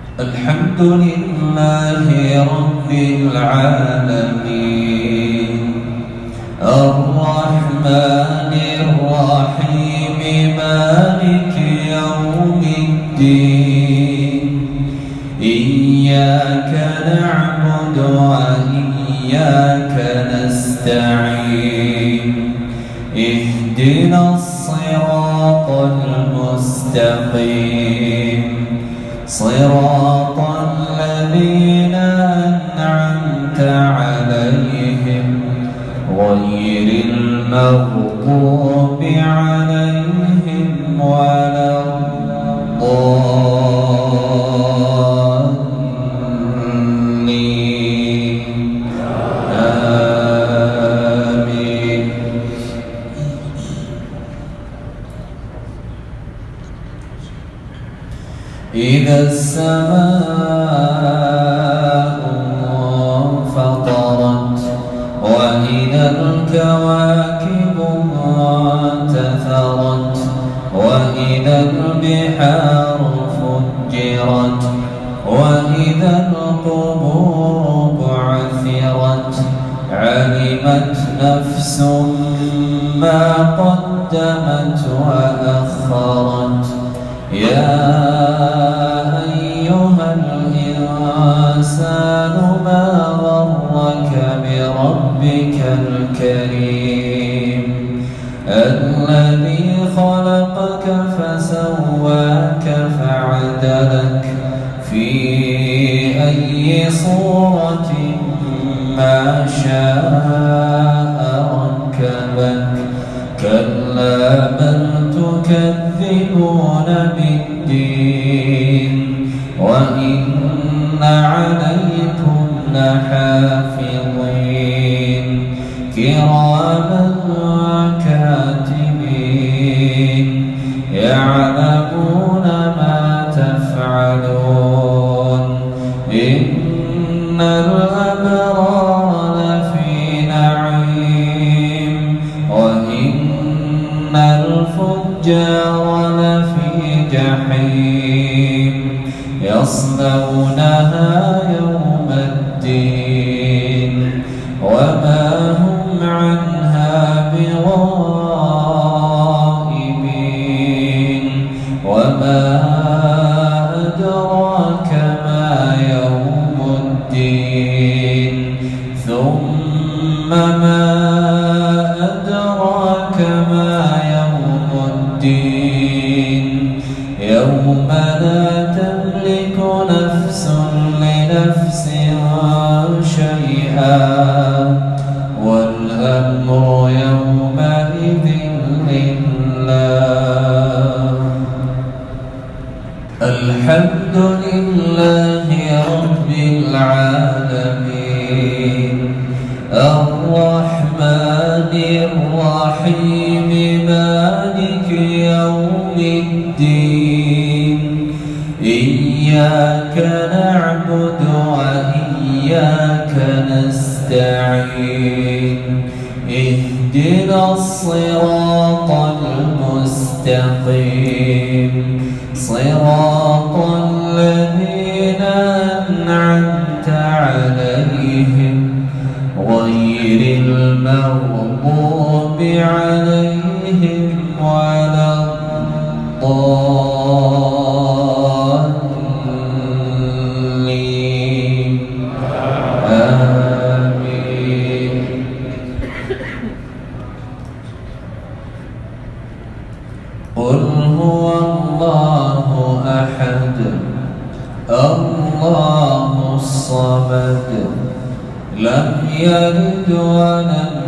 الحمد لله رب العالمين الرحمن الرحيم مالك يوم الدين إياك نعبد وإياك نستعين اهدنا الصراط المستقيم صراط الذين أنعمت عليهم غير المغضوب عليهم ولا الضالين آمين. إذا السماء انفطرت وإذا الكواكب انتثرت وإذا البحار فجرت وإذا القبور بعثرت علمت نفس ما قدمت وأخرت يا أيها الإنسان ما غرك بربك الكريم الذي خلقك فسواك فعدلك في أي صورة ما شاء ركبك كلا بل تكذبون بالدين وإن عليكم لحافظين كراما كاتبين يعلمون ما تفعلون إن الأبرار لفي نعيم وإن الفجار لفي جحيم يصلونها يوم الدين وما هم عنها بغائبين وما أدراك ما يوم الدين ثم ما أدراك ما يوم الدين يوم لا تملك نفس لنفس شيئا والأمر يومئذ لله. الحمد لله رب العالمين الرحمن الرحيم مالك يوم الدين إياك نعبد وإياك نستعين اهدنا الصراط المستقيم صراط الذين أنعمت عليهم غير المغضوب عليهم ولا الضالين آمين. قل هو الله أحد الله الصمد لم يلد ولم